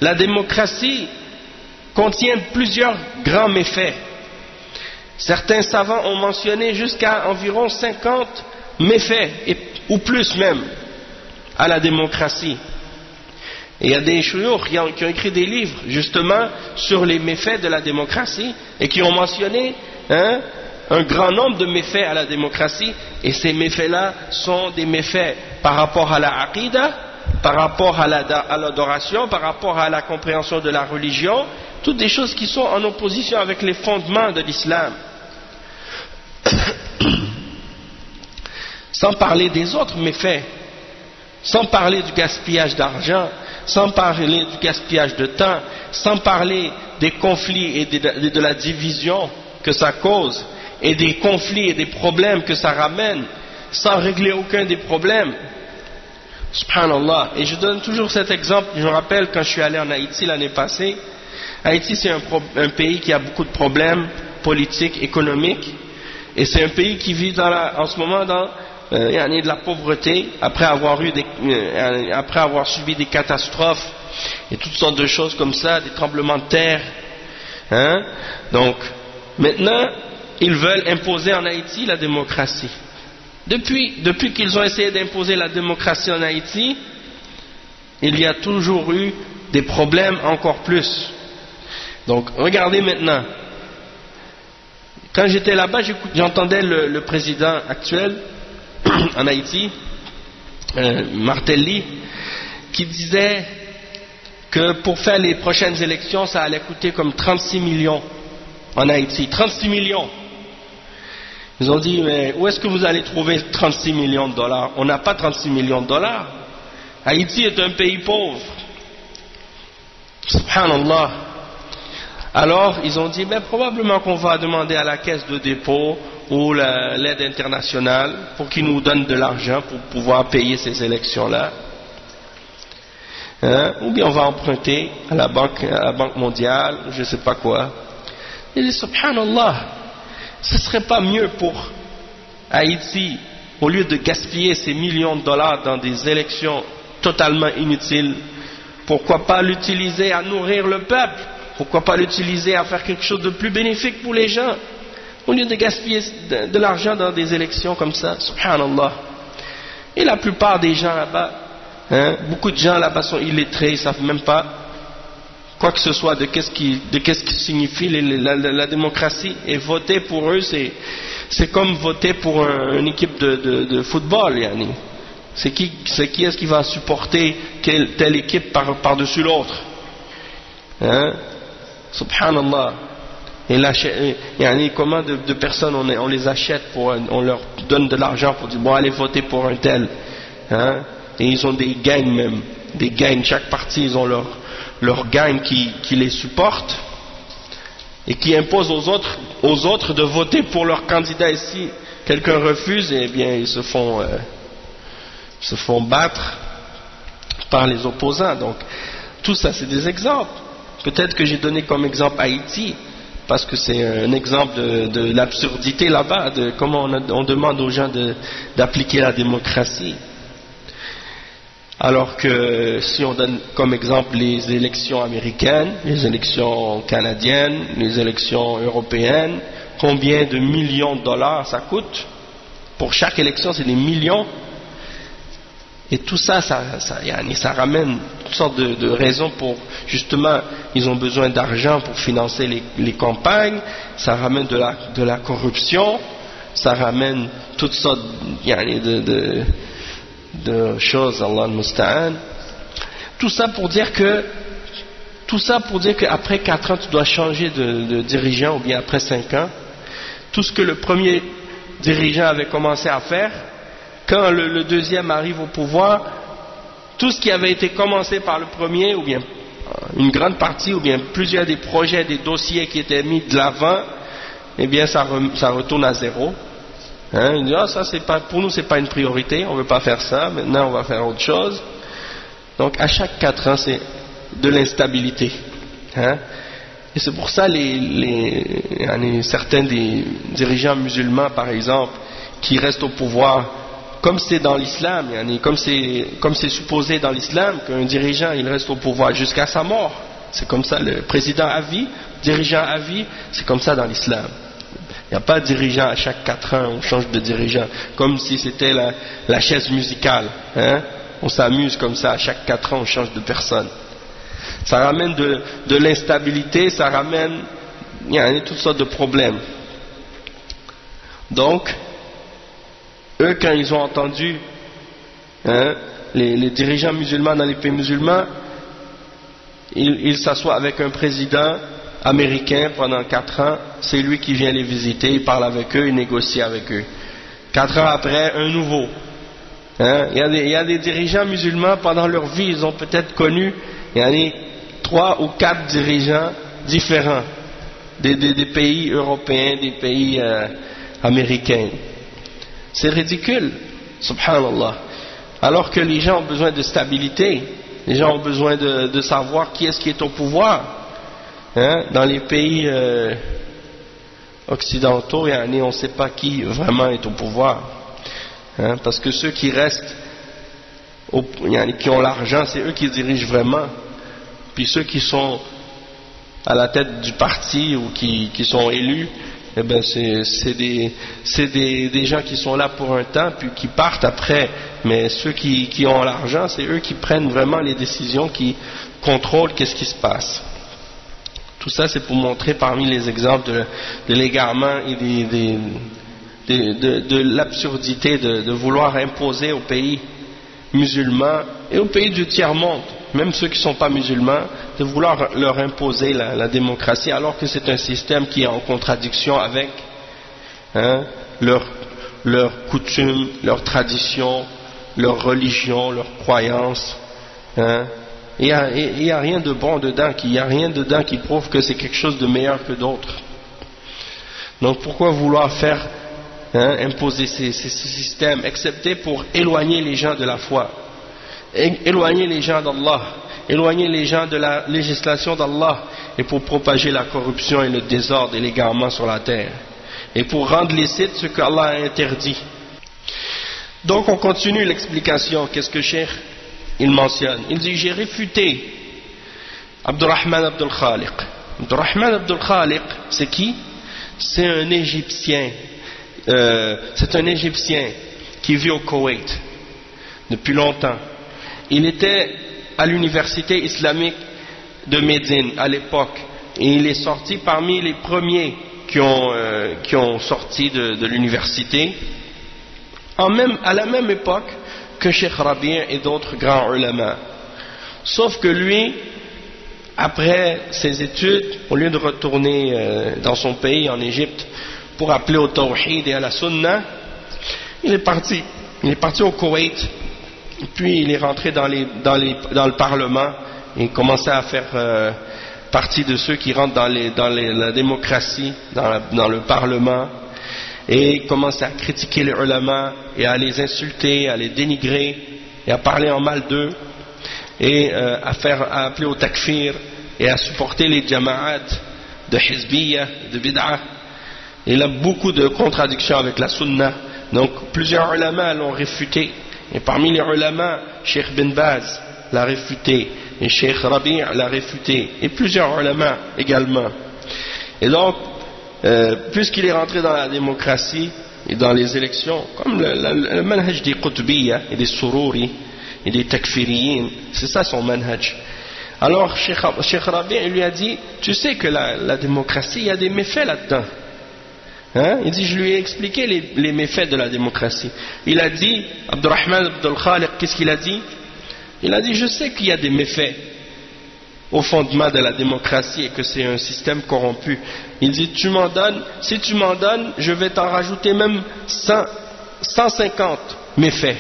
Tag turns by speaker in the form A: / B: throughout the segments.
A: la démocratie contient plusieurs grands méfaits. Certains savants ont mentionné jusqu'à environ 50 méfaits, ou plus même, à la démocratie. Et il y a des chouyours qui ont écrit des livres justement sur les méfaits de la démocratie et qui ont mentionné un grand nombre de méfaits à la démocratie, et ces méfaits-là sont des méfaits par rapport à la aqidah, par rapport à l'adoration, par rapport à la compréhension de la religion, toutes des choses qui sont en opposition avec les fondements de l'islam. Sans parler des autres méfaits, sans parler du gaspillage d'argent, sans parler du gaspillage de temps, sans parler des conflits et de la division que ça cause, et des conflits et des problèmes que ça ramène, sans régler aucun des problèmes. Subhanallah. Et je donne toujours cet exemple, je me rappelle quand je suis allé en Haïti l'année passée. Haïti, c'est un pays qui a beaucoup de problèmes politiques, économiques, et c'est un pays qui vit en ce moment dans de la pauvreté, après avoir subi des catastrophes et toutes sortes de choses comme ça, des tremblements de terre. Donc, maintenant, ils veulent imposer en Haïti la démocratie. Depuis qu'ils ont essayé d'imposer la démocratie en Haïti, il y a toujours eu des problèmes encore plus. Donc, regardez maintenant. Quand j'étais là-bas, j'entendais le président actuel en Haïti, Martelly, qui disait que pour faire les prochaines élections, ça allait coûter comme 36 millions en Haïti. 36 millions. Ils ont dit, mais où est-ce que vous allez trouver 36 millions de dollars? On n'a pas 36 millions de dollars. Haïti est un pays pauvre. Subhanallah. Alors, ils ont dit, ben, probablement qu'on va demander à la caisse de dépôt ou l'aide internationale pour qu'ils nous donnent de l'argent pour pouvoir payer ces élections-là. Ou bien on va emprunter à la banque mondiale, je ne sais pas quoi. Ils disent, subhanallah, ce ne serait pas mieux pour Haïti, au lieu de gaspiller ces millions de dollars dans des élections totalement inutiles, pourquoi pas l'utiliser à nourrir le peuple? Pourquoi pas l'utiliser à faire quelque chose de plus bénéfique pour les gens, au lieu de gaspiller de l'argent dans des élections comme ça? Subhanallah. Et la plupart des gens là-bas, beaucoup de gens là-bas sont illettrés, ils ne savent même pas quoi que ce soit de qu'est-ce qui signifie la démocratie. Et voter pour eux, c'est comme voter pour une équipe de football, yani. C'est qui est-ce qui va supporter telle équipe par-dessus l'autre? Subhanallah. Et comment de personnes on les achète, on leur donne de l'argent pour dire bon, allez voter pour un tel. Et ils ont des gangs même. Des gangs, chaque parti ils ont leur gang qui les supporte et qui impose aux autres de voter pour leur candidat. Et si quelqu'un refuse, eh bien ils se font battre par les opposants. Donc tout ça c'est des exemples. Peut-être que j'ai donné comme exemple Haïti parce que c'est un exemple de l'absurdité là-bas, de comment on demande aux gens d'appliquer la démocratie. Alors que si on donne comme exemple les élections américaines, les élections canadiennes, les élections européennes, combien de millions de dollars ça coûte? Pour chaque élection, c'est des millions. Et tout ça, ça ramène toutes sortes de raisons pour, justement, ils ont besoin d'argent pour financer les campagnes, ça ramène de la corruption, ça ramène toutes sortes de choses, Allah al-Musta'an. Tout ça pour dire qu'après 4 ans tu dois changer de dirigeant, ou bien après 5 ans, tout ce que le premier dirigeant avait commencé à faire, quand le deuxième arrive au pouvoir, tout ce qui avait été commencé par le premier, ou bien une grande partie, ou bien plusieurs des projets, des dossiers qui étaient mis de l'avant, eh bien ça retourne à zéro. Il dit, ça pour nous c'est pas une priorité, on veut pas faire ça, maintenant on va faire autre chose. Donc à chaque 4 ans c'est de l'instabilité. Et c'est pour ça certains des dirigeants musulmans par exemple qui restent au pouvoir comme c'est dans l'islam, comme c'est supposé dans l'islam qu'un dirigeant il reste au pouvoir jusqu'à sa mort, c'est comme ça, le président à vie, dirigeant à vie, c'est comme ça dans l'islam. Il n'y a pas de dirigeant à chaque 4 ans, on change de dirigeant, comme si c'était la chaise musicale, hein? On s'amuse comme ça, à chaque 4 ans on change de personne. Ça ramène de l'instabilité, ça ramène toutes sortes de problèmes. Donc, eux, quand ils ont entendu les dirigeants musulmans dans les pays musulmans, ils s'assoient avec un président américain pendant 4 ans, c'est lui qui vient les visiter, il parle avec eux, il négocie avec eux. 4 ans après, un nouveau. Il y a des dirigeants musulmans, pendant leur vie, ils ont peut-être connu 3 ou 4 dirigeants différents des pays européens, des pays américains. C'est ridicule, subhanallah. Alors que les gens ont besoin de stabilité, les gens ont besoin de savoir qui est-ce qui est au pouvoir. Dans les pays occidentaux, on ne sait pas qui vraiment est au pouvoir. Parce que ceux qui restent, qui ont l'argent, c'est eux qui dirigent vraiment. Puis ceux qui sont à la tête du parti ou qui sont élus, eh ben c'est des gens qui sont là pour un temps puis qui partent après. Mais ceux qui ont l'argent, c'est eux qui prennent vraiment les décisions, qui contrôlent qu'est-ce qui se passe. Tout ça, c'est pour montrer parmi les exemples de l'égarement et de l'absurdité de vouloir imposer aux pays musulmans et aux pays du tiers-monde, même ceux qui ne sont pas musulmans, de vouloir leur imposer la démocratie, alors que c'est un système qui est en contradiction avec leurs coutumes, leurs traditions, leur religion, leurs croyances. Il n'y a rien de bon dedans, il n'y a rien dedans qui prouve que c'est quelque chose de meilleur que d'autres. Donc pourquoi vouloir faire imposer ces systèmes, excepté pour éloigner les gens de la foi, éloigner les gens d'Allah, éloigner les gens de la législation d'Allah, et pour propager la corruption et le désordre et l'égarement sur la terre, et pour rendre licite ce qu'Allah a interdit. Donc on continue l'explication. Qu'est-ce que Cheikh il mentionne? Il dit: j'ai réfuté Abdurrahman Abdul Khaliq. Abdurrahman Abdul Khaliq, c'est qui? C'est un Égyptien. C'est un Égyptien qui vit au Koweït depuis longtemps. Il était à l'université islamique de Médine à l'époque, et il est sorti parmi les premiers qui ont sorti de l'université à la même époque que Cheikh Rabi' et d'autres grands ulama. Sauf que lui, après ses études, au lieu de retourner dans son pays, en Égypte, pour appeler au tawhid et à la sunna, il est parti au Koweït, puis il est rentré dans le parlement et commençait à faire partie de ceux qui rentrent dans la démocratie, dans le parlement, et commençait à critiquer les ulama et à les insulter, à les dénigrer et à parler en mal d'eux, et à appeler au takfir et à supporter les jama'at de hizbiyya, de bid'ah. Il a beaucoup de contradictions avec la sunna. Donc plusieurs ulama l'ont réfuté, et parmi les ulama, Cheikh Bin Baz l'a réfuté, et Cheikh Rabi' l'a réfuté, et plusieurs ulama également. Et donc puisqu'il est rentré dans la démocratie et dans les élections, comme le manhaj des Qutbiyya et des Sururi et des Takfiriyin, c'est ça son manhaj. Alors Cheikh Rabi' lui a dit: tu sais que la démocratie, il y a des méfaits là-dedans. Il dit: je lui ai expliqué les méfaits de la démocratie. Il a dit, Abdurrahman Abdul Khaliq, qu'est-ce qu'il a dit? Il a dit: je sais qu'il y a des méfaits au fondement de la démocratie et que c'est un système corrompu. Il dit: si tu m'en donnes, je vais t'en rajouter même 150 méfaits.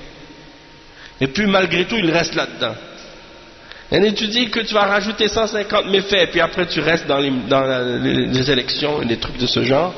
A: Et puis malgré tout, il reste là-dedans. Et tu dis que tu vas rajouter 150 méfaits, et puis après tu restes dans les élections et des trucs de ce genre.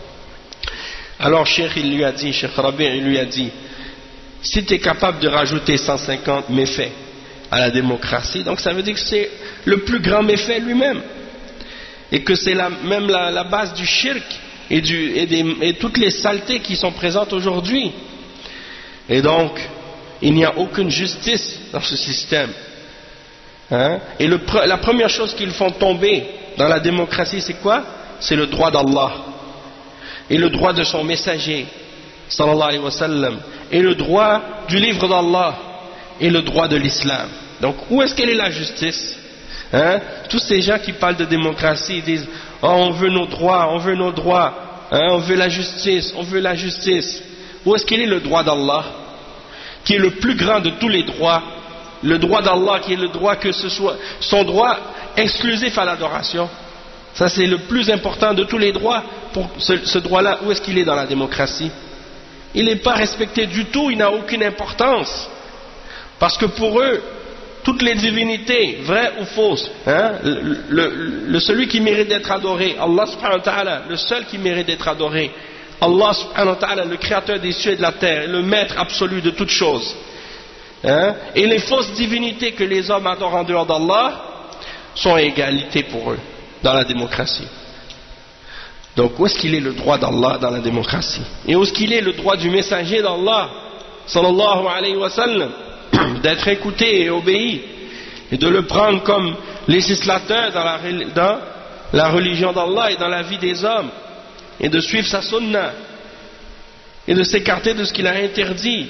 A: Alors Cheikh Rabi' il lui a dit: si tu es capable de rajouter 150 méfaits à la démocratie, donc ça veut dire que c'est le plus grand méfait lui-même, et que c'est même la base du shirk et toutes les saletés qui sont présentes aujourd'hui. Et donc, il n'y a aucune justice dans ce système. Hein? Et la première chose qu'ils font tomber dans la démocratie, c'est quoi? C'est le droit d'Allah. Et le droit de son messager, sallallahu alayhi wa sallam. Et le droit du livre d'Allah. Et le droit de l'islam. Donc, où est-ce qu'elle est la justice? Hein? Tous ces gens qui parlent de démocratie, ils disent, oh, on veut nos droits, on veut nos droits. Hein? On veut la justice, on veut la justice. Où est-ce qu'il est le droit d'Allah? Qui est le plus grand de tous les droits, le droit d'Allah, qui est le droit que ce soit son droit exclusif à l'adoration. Ça, c'est le plus important de tous les droits. Pour ce droit-là, où est-ce qu'il est dans la démocratie? Il n'est pas respecté du tout, il n'a aucune importance. Parce que pour eux, toutes les divinités, vraies ou fausses, hein, celui qui mérite d'être adoré, Allah subhanahu wa ta'ala, le seul qui mérite d'être adoré, Allah subhanahu wa ta'ala, le créateur des cieux et de la terre, le maître absolu de toutes choses. Hein? Et les fausses divinités que les hommes adorent en dehors d'Allah sont à égalité pour eux dans la démocratie. Donc où est-ce qu'il est le droit d'Allah dans la démocratie? Et où est-ce qu'il est le droit du messager d'Allah sallallahu alayhi wa sallam d'être écouté et obéi et de le prendre comme législateur dans la religion d'Allah et dans la vie des hommes et de suivre sa sunna et de s'écarter de ce qu'il a interdit.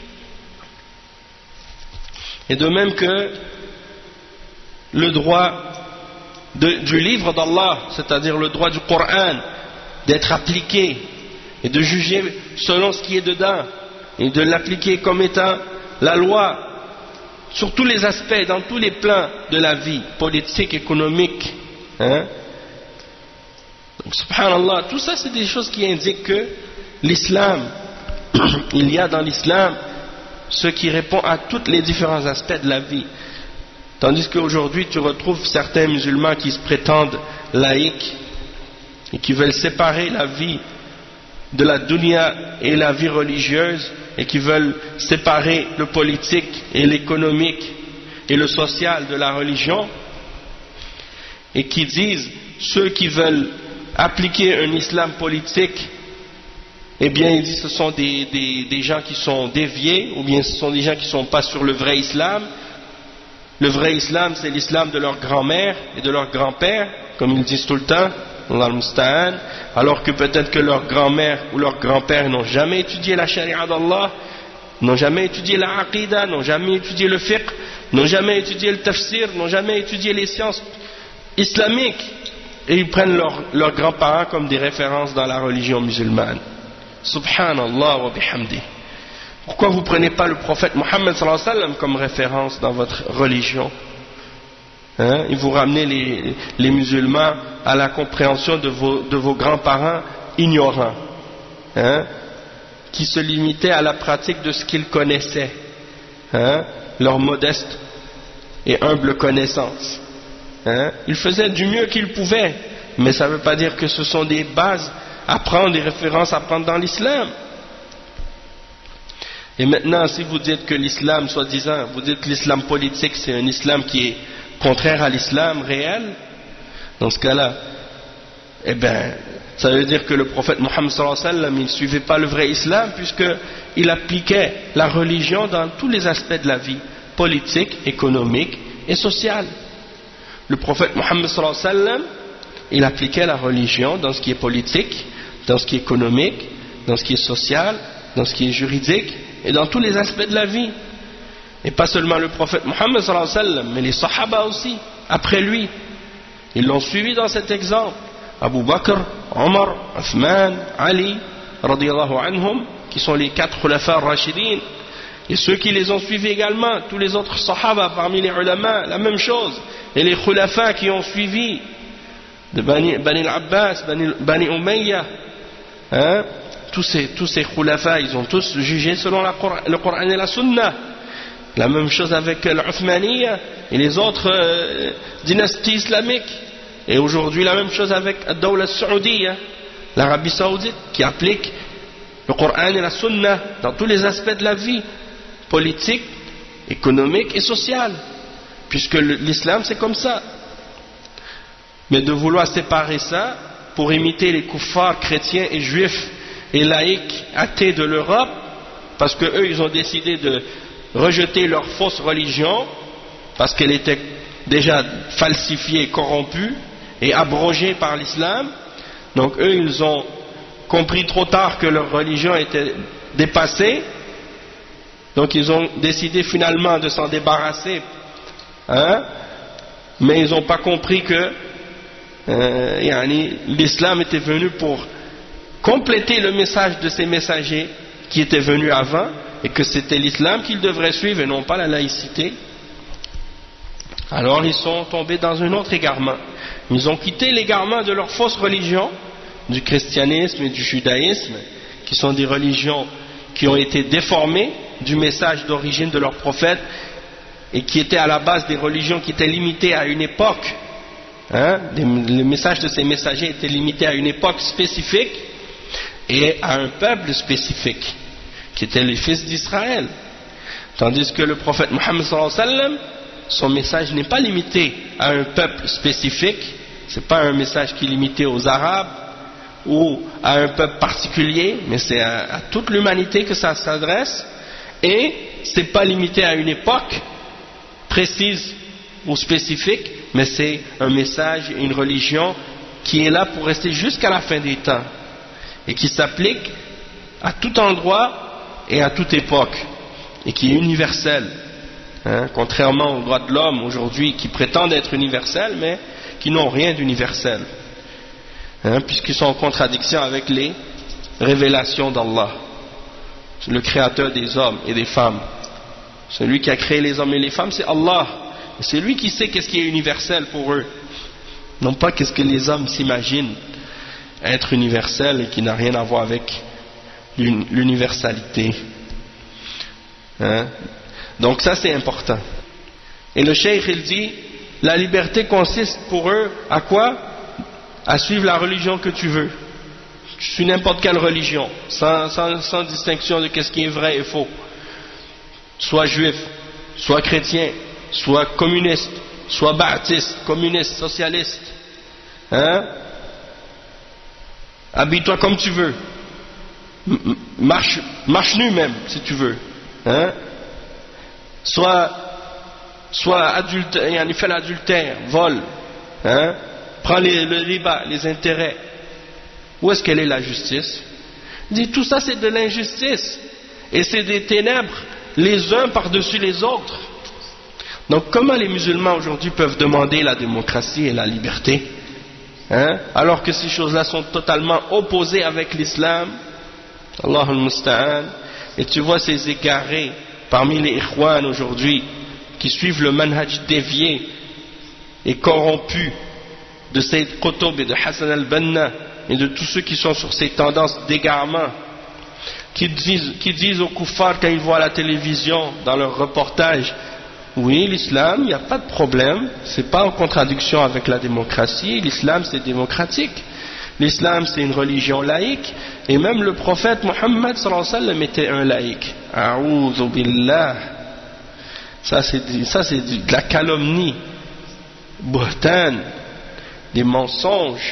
A: Et de même que le droit du livre d'Allah, c'est-à-dire le droit du Coran, d'être appliqué et de juger selon ce qui est dedans et de l'appliquer comme étant la loi sur tous les aspects, dans tous les plans de la vie, politique, économique. Hein? Donc, subhanallah, tout ça c'est des choses qui indiquent que l'islam, il y a dans l'islam ce qui répond à tous les différents aspects de la vie. Tandis qu'aujourd'hui tu retrouves certains musulmans qui se prétendent laïcs et qui veulent séparer la vie de la dunya et la vie religieuse et qui veulent séparer le politique et l'économique et le social de la religion et qui disent ceux qui veulent appliquer un islam politique, eh bien ils disent ce sont des gens qui sont déviés ou bien ce sont des gens qui ne sont pas sur le vrai islam. Le vrai islam c'est l'islam de leur grand-mère et de leur grand-père, comme ils disent tout le temps, alors que peut-être que leur grand-mère ou leur grand-père n'ont jamais étudié la charia d'Allah, n'ont jamais étudié la aqidah, n'ont jamais étudié le fiqh, n'ont jamais étudié le tafsir, n'ont jamais étudié les sciences islamiques, et ils prennent leurs grands-parents comme des références dans la religion musulmane. Subhanallah wa bihamdi. Pourquoi vous ne prenez pas le prophète Mohammed sallallahu alayhi wa sallam comme référence dans votre religion? Hein? Et vous ramenez les musulmans à la compréhension de vos grands-parents ignorants, hein? Qui se limitaient à la pratique de ce qu'ils connaissaient, hein? Leur modeste et humble connaissance. Hein? Ils faisaient du mieux qu'ils pouvaient, mais ça ne veut pas dire que ce sont des bases à prendre, des références à prendre dans l'islam. Et maintenant, si vous dites que l'islam, soi-disant, vous dites que l'islam politique c'est un islam qui est contraire à l'islam réel, dans ce cas-là, eh bien, ça veut dire que le prophète Mohammed sallallahu alayhi wa sallam, il ne suivait pas le vrai islam puisqu'il appliquait la religion dans tous les aspects de la vie, politique, économique et sociale. Le prophète Mohammed sallallahu alayhi wa sallam, il appliquait la religion dans ce qui est politique, dans ce qui est économique, dans ce qui est social, dans ce qui est juridique et dans tous les aspects de la vie. Et pas seulement le prophète Mohammed sallallahu alayhi wa sallam, mais les sahaba aussi, après lui. Ils l'ont suivi dans cet exemple. Abu Bakr, Omar, Uthman, Ali, radiyallahu anhum, qui sont les 4 khulafa rashidin, et ceux qui les ont suivis également, tous les autres sahaba parmi les ulama, la même chose. Et les khulafa qui ont suivi, de Bani al-Abbas, Bani Umayya, hein, tous ces khulafa, ils ont tous jugé selon le Coran et la Sunna. La même chose avec l'Uthmaniyya et les autres dynasties islamiques. Et aujourd'hui la même chose avec Ad-Dawla Saoudiyya, l'Arabie Saoudite, qui applique le Coran et la Sunna dans tous les aspects de la vie, politique, économique et sociale, puisque l'islam c'est comme ça. Mais de vouloir séparer ça pour imiter les kuffars chrétiens et juifs et laïcs athées de l'Europe, parce que eux ils ont décidé de rejeter leur fausse religion, parce qu'elle était déjà falsifiée, corrompue et abrogée par l'islam. Donc eux ils ont compris trop tard que leur religion était dépassée, donc ils ont décidé finalement de s'en débarrasser, hein, mais ils n'ont pas compris que l'islam était venu pour compléter le message de ces messagers qui étaient venus avant, et que c'était l'islam qu'ils devraient suivre et non pas la laïcité. Alors ils sont tombés dans un autre égarement. Ils ont quitté l'égarement de leur fausse religion, du christianisme et du judaïsme, qui sont des religions qui ont été déformées du message d'origine de leur prophète, et qui étaient à la base des religions qui étaient limitées à une époque. Le message de ces messagers était limité à une époque spécifique et à un peuple spécifique, qui étaient les fils d'Israël. Tandis que le prophète Mohammed sallallahu alayhi wa sallam, son message n'est pas limité à un peuple spécifique, c'est pas un message qui est limité aux Arabes ou à un peuple particulier, mais c'est à toute l'humanité que ça s'adresse, et c'est pas limité à une époque précise ou spécifique, mais c'est un message, une religion qui est là pour rester jusqu'à la fin des temps et qui s'applique à tout endroit et à toute époque et qui est universel, contrairement aux droits de l'homme aujourd'hui qui prétendent être universels mais qui n'ont rien d'universel, puisqu'ils sont en contradiction avec les révélations d'Allah, le créateur des hommes et des femmes. Celui qui a créé les hommes et les femmes, c'est Allah. C'est lui qui sait qu'est-ce qui est universel pour eux, non pas qu'est-ce que les hommes s'imaginent être universel et qui n'a rien à voir avec l'universalité. Donc ça c'est important. Et le cheikh il dit, la liberté consiste pour eux à quoi? À suivre la religion que tu veux. Tu suis n'importe quelle religion, sans distinction de qu'est-ce qui est vrai et faux. Soit juif, soit chrétien, soit communiste, soit baptiste, communiste, socialiste. Habille-toi comme tu veux. Marche nu même, si tu veux. Soit adultère, fait l'adultère, vole. Prends le riba, les intérêts. Où est-ce qu'elle est la justice? Il dit tout ça c'est de l'injustice. Et c'est des ténèbres, les uns par-dessus les autres. Donc comment les musulmans aujourd'hui peuvent demander la démocratie et la liberté, alors que ces choses-là sont totalement opposées avec l'islam? Allahul Musta'an. Et tu vois ces égarés parmi les ikhwan aujourd'hui qui suivent le manhaj dévié et corrompu de Sayyid Qutb et de Hassan al-Banna et de tous ceux qui sont sur ces tendances d'égarement, qui disent aux kuffars quand ils voient la télévision dans leurs reportages: oui, l'islam, il n'y a pas de problème, c'est pas en contradiction avec la démocratie, l'islam c'est démocratique, l'islam c'est une religion laïque, et même le prophète Mohammed sallallahu alayhi wa sallam était un laïque. A'oudhu billah. Ça c'est de la calomnie, buhtan, des mensonges,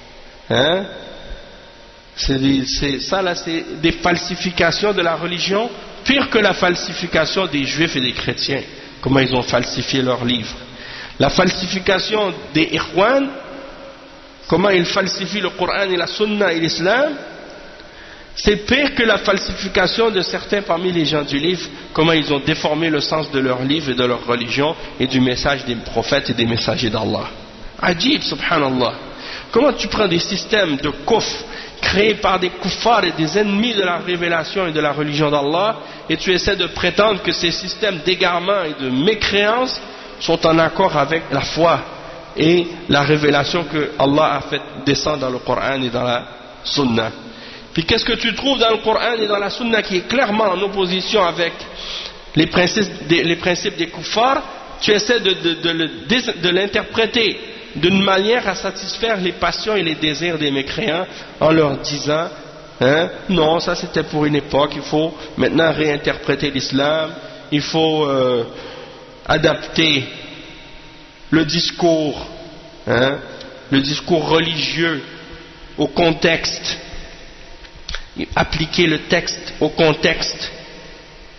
A: c'est des falsifications de la religion, pire que la falsification des juifs et des chrétiens. Comment ils ont falsifié leurs livres. La falsification des ikhwan, comment ils falsifient le Coran et la Sunna et l'Islam, c'est pire que la falsification de certains parmi les gens du livre, comment ils ont déformé le sens de leur livre et de leur religion et du message des prophètes et des messagers d'Allah. Ajib, subhanallah. Comment tu prends des systèmes de kufr créés par des kuffars et des ennemis de la révélation et de la religion d'Allah, et tu essaies de prétendre que ces systèmes d'égarement et de mécréance sont en accord avec la foi et la révélation que Allah a fait descendre dans le Coran et dans la Sunna. Puis qu'est-ce que tu trouves dans le Coran et dans la Sunna qui est clairement en opposition avec les principes des kuffars? Tu essaies de l'interpréter d'une manière à satisfaire les passions et les désirs des mécréants en leur disant non, ça c'était pour une époque, il faut maintenant réinterpréter l'islam, il faut adapter le discours religieux au contexte, appliquer le texte au contexte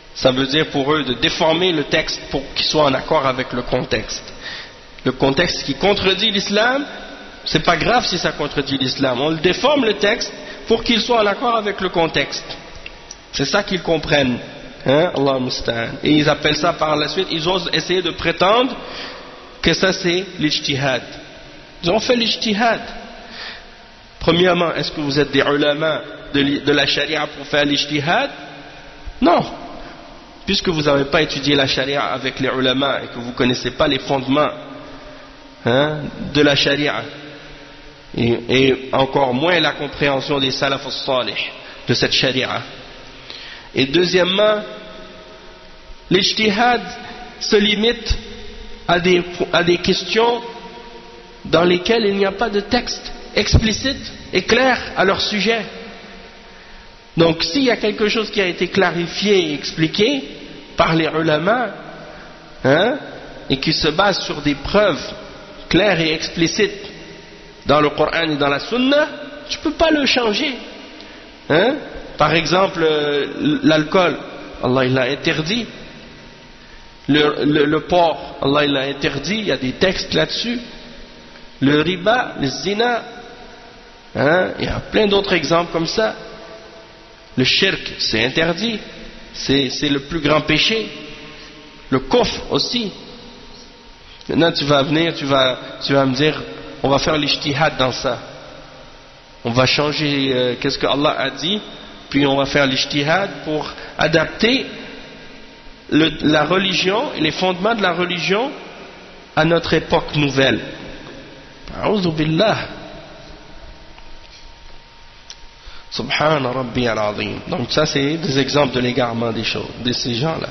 A: Ça veut dire pour eux de déformer le texte pour qu'il soit en accord avec le contexte. Le contexte qui contredit l'islam, c'est pas grave si ça contredit l'islam. On le déforme le texte pour qu'il soit en accord avec le contexte. C'est ça qu'ils comprennent. Hein? Allah musta'an. Et ils appellent ça par la suite, ils osent essayer de prétendre que ça c'est l'ijtihad. Ils ont fait l'ijtihad. Premièrement, est-ce que vous êtes des ulama de la charia pour faire l'ijtihad? Non. Puisque vous n'avez pas étudié la charia avec les ulama et que vous ne connaissez pas les fondements de la charia et encore moins la compréhension des salaf as-salih de cette charia. Et deuxièmement, l'ijtihad se limite à des questions dans lesquelles il n'y a pas de texte explicite et clair à leur sujet. Donc s'il y a quelque chose qui a été clarifié et expliqué par les ulama et qui se base sur des preuves claires et explicites dans le Coran et dans la Sunna, tu ne peux pas le changer. Par exemple, l'alcool, Allah il l'a interdit. Le porc, Allah il l'a interdit, il y a des textes là-dessus. Le riba, le zina, il y a plein d'autres exemples comme ça. Le shirk, c'est interdit, c'est le plus grand péché. Le kufr aussi. Maintenant tu vas venir, tu vas me dire, on va faire l'ijtihad dans ça. On va changer qu'est-ce que Allah a dit, puis on va faire l'ijtihad pour adapter la religion et les fondements de la religion à notre époque nouvelle. A'udhu billah. Subhana Rabbi al-Azim. Donc ça c'est des exemples de l'égarement des choses, de ces gens-là.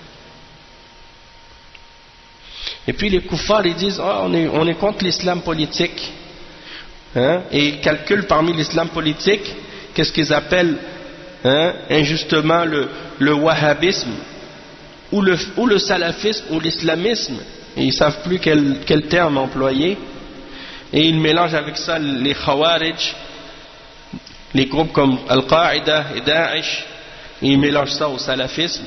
A: Et puis les kuffars ils disent on est contre l'islam politique, et ils calculent parmi l'islam politique qu'est-ce qu'ils appellent injustement le wahhabisme ou le salafisme ou l'islamisme, et ils savent plus quel terme employer, et ils mélangent avec ça les khawarij, les groupes comme Al-Qaïda et Daesh, et ils mélangent ça au salafisme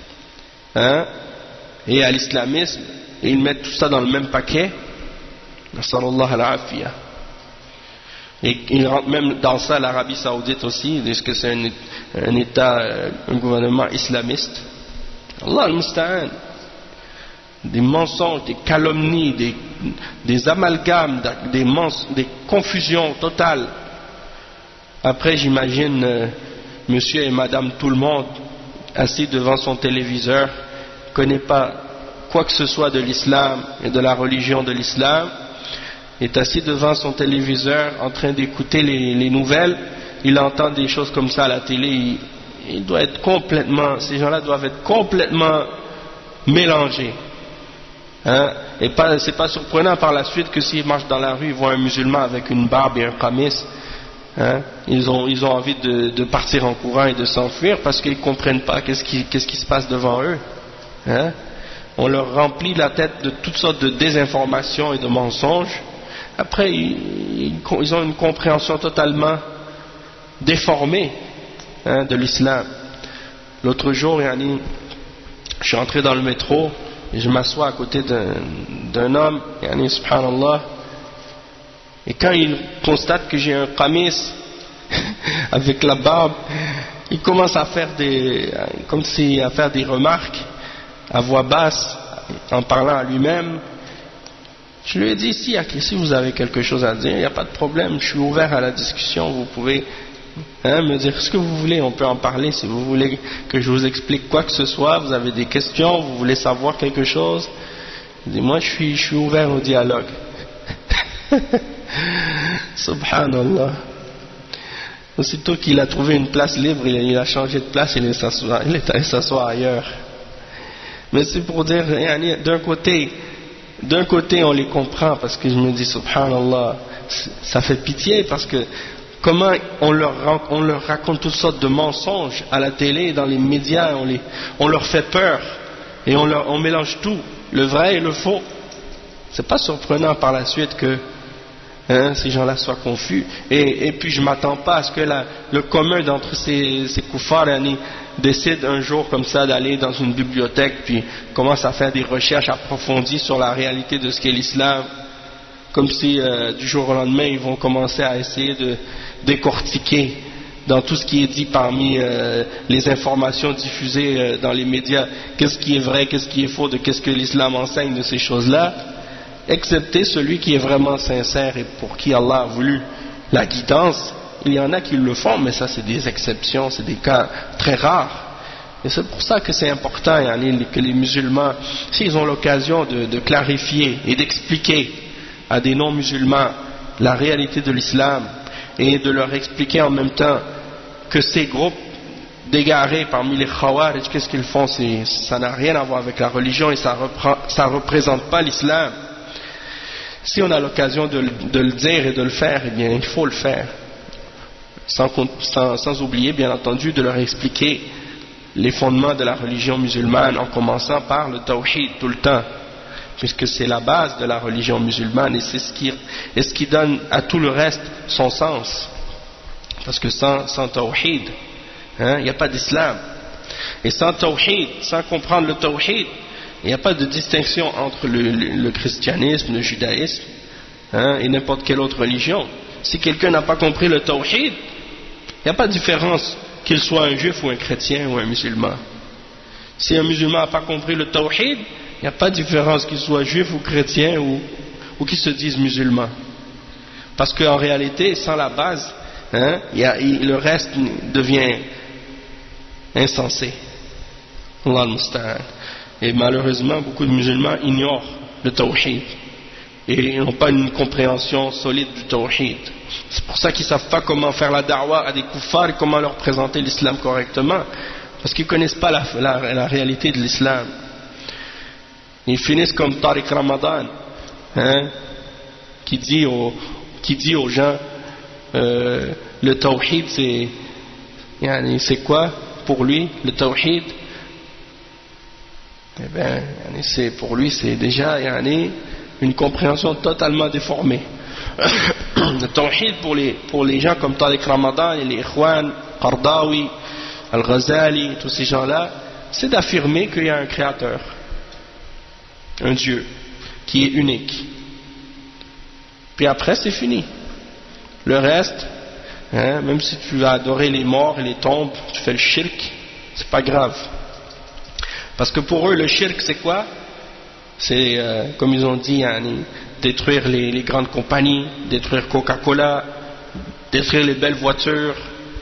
A: et à l'islamisme, et ils mettent tout ça dans le même paquet. Nasallallahu al-afiyah. Et ils rentrent même dans ça l'Arabie Saoudite aussi, ils disent que c'est un État, un gouvernement islamiste. Allah al-Musta'an. Des mensonges, des calomnies, des amalgames, des confusions totales. Après j'imagine monsieur et madame tout le monde assis devant son téléviseur, ne connaît pas quoi que ce soit de l'islam et de la religion de l'islam, est assis devant son téléviseur en train d'écouter les nouvelles, il entend des choses comme ça à la télé, il doit être complètement, ces gens-là doivent être complètement mélangés. Et c'est pas surprenant par la suite que s'ils marchent dans la rue, ils voient un musulman avec une barbe et un qamis, ils ont envie de partir en courant et de s'enfuir parce qu'ils ne comprennent pas qu'est-ce qui se passe devant eux. On leur remplit la tête de toutes sortes de désinformations et de mensonges. Après ils ont une compréhension totalement déformée de l'islam. L'autre jour je suis entré dans le métro et je m'assois à côté d'un homme, subhanallah, et quand il constate que j'ai un qamis avec la barbe, il commence à faire des remarques à voix basse en parlant à lui-même. Je lui ai dit si vous avez quelque chose à dire, il n'y a pas de problème, je suis ouvert à la discussion, vous pouvez me dire ce que vous voulez, on peut en parler. Si vous voulez que je vous explique quoi que ce soit, vous avez des questions, vous voulez savoir quelque chose, moi je suis ouvert au dialogue. Subhanallah. Aussitôt qu'il a trouvé une place libre, il a changé de place, il est allé s'asseoir ailleurs. Mais c'est pour dire, d'un côté on les comprend, parce que je me dis subhanallah, ça fait pitié, parce que comment on leur raconte toutes sortes de mensonges à la télé, dans les médias, on leur fait peur, et on mélange tout, le vrai et le faux. C'est pas surprenant par la suite que ces gens-là soient confus, et puis je ne m'attends pas à ce que le commun d'entre ces koufars décide un jour comme ça d'aller dans une bibliothèque puis commence à faire des recherches approfondies sur la réalité de ce qu'est l'islam, comme si du jour au lendemain ils vont commencer à essayer de décortiquer dans tout ce qui est dit parmi les informations diffusées dans les médias, qu'est-ce qui est vrai, qu'est-ce qui est faux, de qu'est-ce que l'islam enseigne de ces choses-là, excepté celui qui est vraiment sincère et pour qui Allah a voulu la guidance. Il y en a qui le font, mais ça c'est des exceptions, c'est des cas très rares. Et c'est pour ça que c'est important que les musulmans, s'ils ont l'occasion de clarifier et d'expliquer à des non-musulmans la réalité de l'islam, et de leur expliquer en même temps que ces groupes d'égarés parmi les Khawarij, qu'est-ce qu'ils font, ça n'a rien à voir avec la religion et ça représente pas l'islam. Si on a l'occasion de le dire et de le faire, eh bien il faut le faire, sans oublier bien entendu de leur expliquer les fondements de la religion musulmane, en commençant par le tawhid tout le temps, puisque c'est la base de la religion musulmane et c'est ce qui donne à tout le reste son sens. Parce que sans tawhid, il n'y a pas d'islam. Et sans tawhid, sans comprendre le tawhid, il n'y a pas de distinction entre le christianisme, le judaïsme et n'importe quelle autre religion. Si quelqu'un n'a pas compris le tawhid, il n'y a pas de différence qu'il soit un juif ou un chrétien ou un musulman. Si un musulman n'a pas compris le tawhid, il n'y a pas de différence qu'il soit juif ou chrétien ou qu'il se dise musulman. Parce qu'en réalité, sans la base, le reste devient insensé. Allah al-Musta'an. Et malheureusement, beaucoup de musulmans ignorent le tawhid et n'ont pas une compréhension solide du tawhid. C'est pour ça qu'ils ne savent pas comment faire la da'wah à des kuffars et comment leur présenter l'islam correctement. Parce qu'ils ne connaissent pas la réalité de l'islam. Ils finissent comme Tariq Ramadan, qui dit aux gens le tawhid c'est quoi pour lui le tawhid? Eh bien, pour lui c'est déjà une compréhension totalement déformée. Le tawhid pour les gens comme Tariq Ramadan et les Ikhwan, Qardawi, Al-Ghazali, tous ces gens-là, c'est d'affirmer qu'il y a un créateur, un Dieu qui est unique. Puis après c'est fini. Le reste, même si tu vas adorer les morts et les tombes, tu fais le shirk, c'est pas grave. Parce que pour eux le shirk c'est quoi? C'est comme ils ont dit, détruire les grandes compagnies, détruire Coca-Cola, détruire les belles voitures.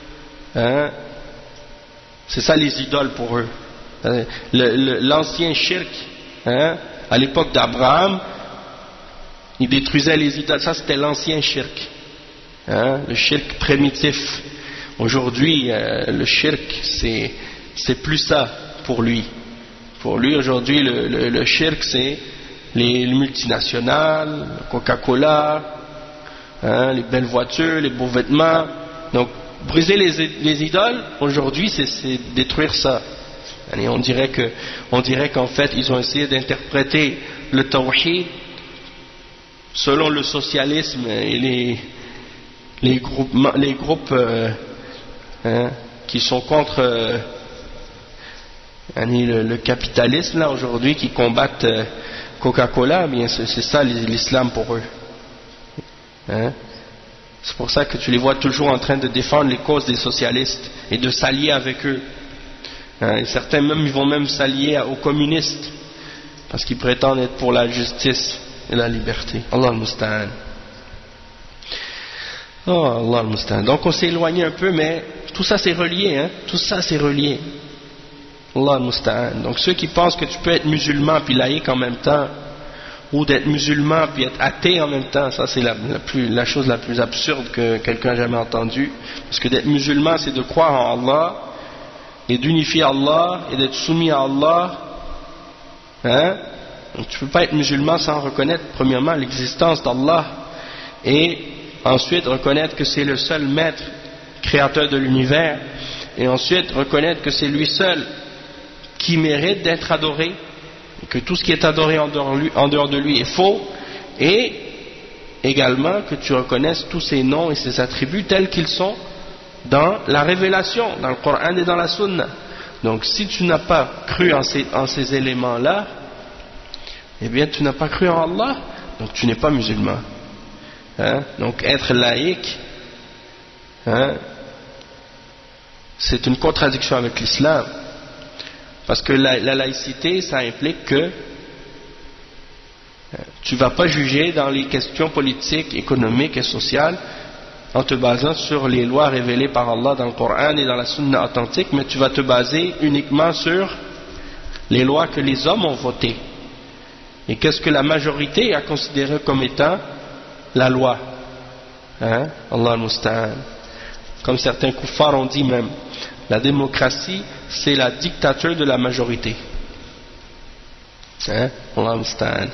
A: C'est ça les idoles pour eux. L'ancien shirk, à l'époque d'Abraham, il détruisait les idoles. Ça c'était l'ancien shirk, le shirk primitif. Aujourd'hui, le shirk c'est plus ça pour lui. Pour lui aujourd'hui, le shirk c'est les multinationales, Coca-Cola, les belles voitures, les beaux vêtements. Donc briser les idoles aujourd'hui c'est détruire ça. Et on dirait qu'en fait ils ont essayé d'interpréter le tawhid selon le socialisme et les groupes qui sont contre le capitalisme là aujourd'hui, qui combattent Coca-Cola. Bien c'est ça l'islam pour eux. C'est pour ça que tu les vois toujours en train de défendre les causes des socialistes et de s'allier avec eux. Et certains même, ils vont même s'allier aux communistes parce qu'ils prétendent être pour la justice et la liberté. Allah al-Musta'an. Oh, Allah al-Musta'an. Donc on s'est éloigné un peu, mais tout ça c'est relié, tout ça c'est relié. Allah al-Musta'an. Donc ceux qui pensent que tu peux être musulman puis laïque en même temps, ou d'être musulman puis être athée en même temps, ça c'est la chose la plus absurde que quelqu'un a jamais entendue. Parce que d'être musulman c'est de croire en Allah et d'unifier Allah et d'être soumis à Allah. Donc tu ne peux pas être musulman sans reconnaître premièrement l'existence d'Allah et ensuite reconnaître que c'est le seul maître créateur de l'univers, et ensuite reconnaître que c'est lui seul qui mérite d'être adoré, et que tout ce qui est adoré en dehors de lui est faux, et également que tu reconnaisses tous ces noms et ces attributs tels qu'ils sont dans la révélation, dans le Coran et dans la Sunna. Donc si tu n'as pas cru en ces éléments-là, eh bien tu n'as pas cru en Allah, donc tu n'es pas musulman. Hein? Donc être laïque, hein, c'est une contradiction avec l'islam. Parce que la laïcité, ça implique que tu ne vas pas juger dans les questions politiques, économiques et sociales en te basant sur les lois révélées par Allah dans le Coran et dans la Sunna authentique, mais tu vas te baser uniquement sur les lois que les hommes ont votées. Et qu'est-ce que la majorité a considéré comme étant la loi, hein? Allah al-Musta'an. Comme certains kuffars ont dit même, la démocratie c'est la dictature de la majorité, hein? Allah al-Musta'an.